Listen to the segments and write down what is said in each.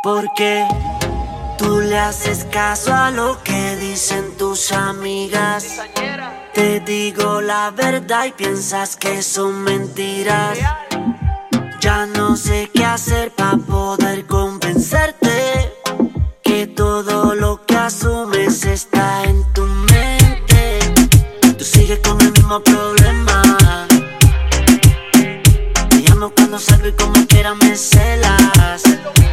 Porque tú le haces caso a lo que dicen tus amigas. Te digo la verdad y piensas que son mentiras. Ya no sé qué hacer para poder convencerte que todo lo que asumes está en tu mente. Tú sigues con el mismo problema. Te llamo cuando salgo y como quiera me celas.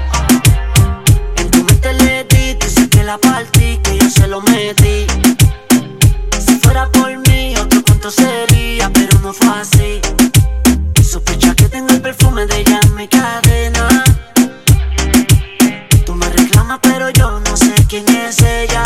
En tu mente le di, dice que la partí, que yo se lo metí. Si fuera por mí, otro cuento sería, pero no fue así. Sospecha que tengo el perfume de ella en mi cadena. Tú me reclamas, pero yo no sé quién es ella.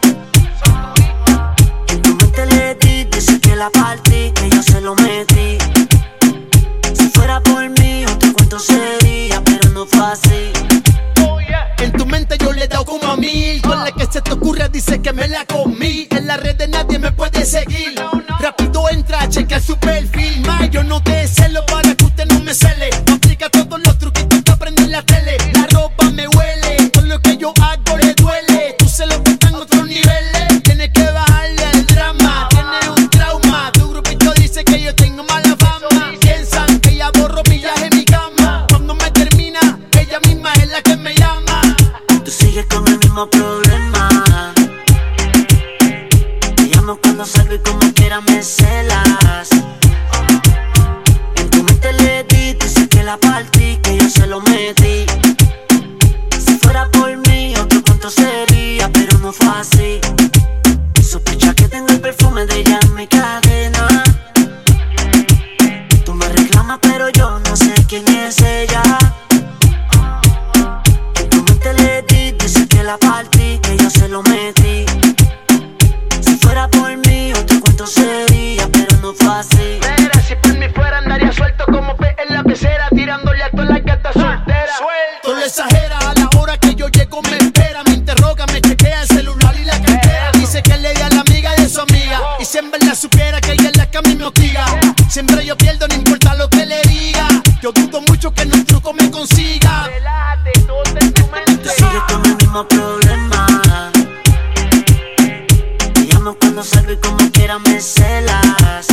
En tu mente le di, dice que la partí, que yo se lo metí. Si fuera por mí, otro cuento sería, pero no fue así. En tu mente yo le he dado como a 1000. Con la que se te ocurra dice que me la comí. En la red de nadie me puede seguir. Rápido entra, checa su perfil. Ma, yo no te celo para que usted no me cele. Aplica todos los truquitos que aprendí en la tele. La ropa me huele, todo lo que yo hago le duele. Tú celos que están en otros niveles. Tienes que bajarle al drama. Tienes un trauma. Tu grupito dice que yo tengo mala fama. Piensan que ella borro millaje en mi cama. Cuando me termina, ella misma es la que me llama. Tú sigues con el mismo problema. Te llamo cuando salgo y como quiera me celas. En tu mente le di, dice que la partí, que yo se lo metí. Si fuera por mí, otro cuento sería, pero no fue así. Sospecha que tengo el perfume de ella en mi cadena. Tú me reclamas, pero yo no sé quién es ella. Le di, dice que la partí, que yo se lo metí. Si fuera por mí, otro cuento sería, pero no fue así. Mira, si por mí fuera andaría suelto como pez en la pecera, tirándole a todas las gatas solteras. Tú lo exageras, a la hora que yo llego me espera. Me interroga, me chequea el celular y la cartera. Dice que le di a la amiga de su amiga. Y si en verdad supiera que ella es la que a mí me hostiga. Siempre yo pierdo, no importa lo que le diga. Yo dudo mucho que en un truco me consiga. Relájate, todo está en tu mente. Sigues con el mismo problema. Te llamo cuando salgo y como quiera me celas.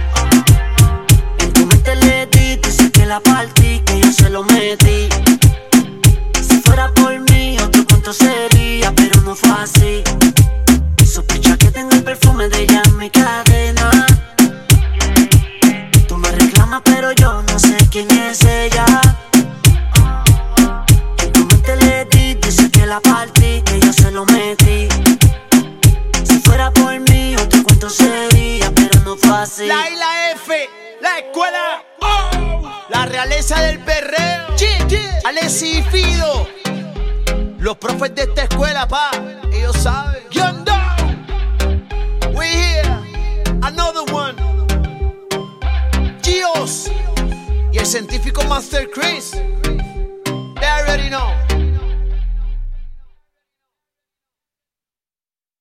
En tu mente le di, dice que la partí, que yo se lo metí. Si fuera por mí, otro cuento sería, pero no fue así. Sospecha que tengo el perfume de ella en mi cadena. Tú me reclamas, pero yo no sé quién es ella. La partí, que yo se lo metí. Si fuera por mí, otro cuento sería, pero no fue así. La I, la F, la escuela, la realeza del perreo, Alessi y Fido, los profes de esta escuela, pa, ellos saben. Young Dog, we here, another one. Gios y el científico Master Chris, they already know.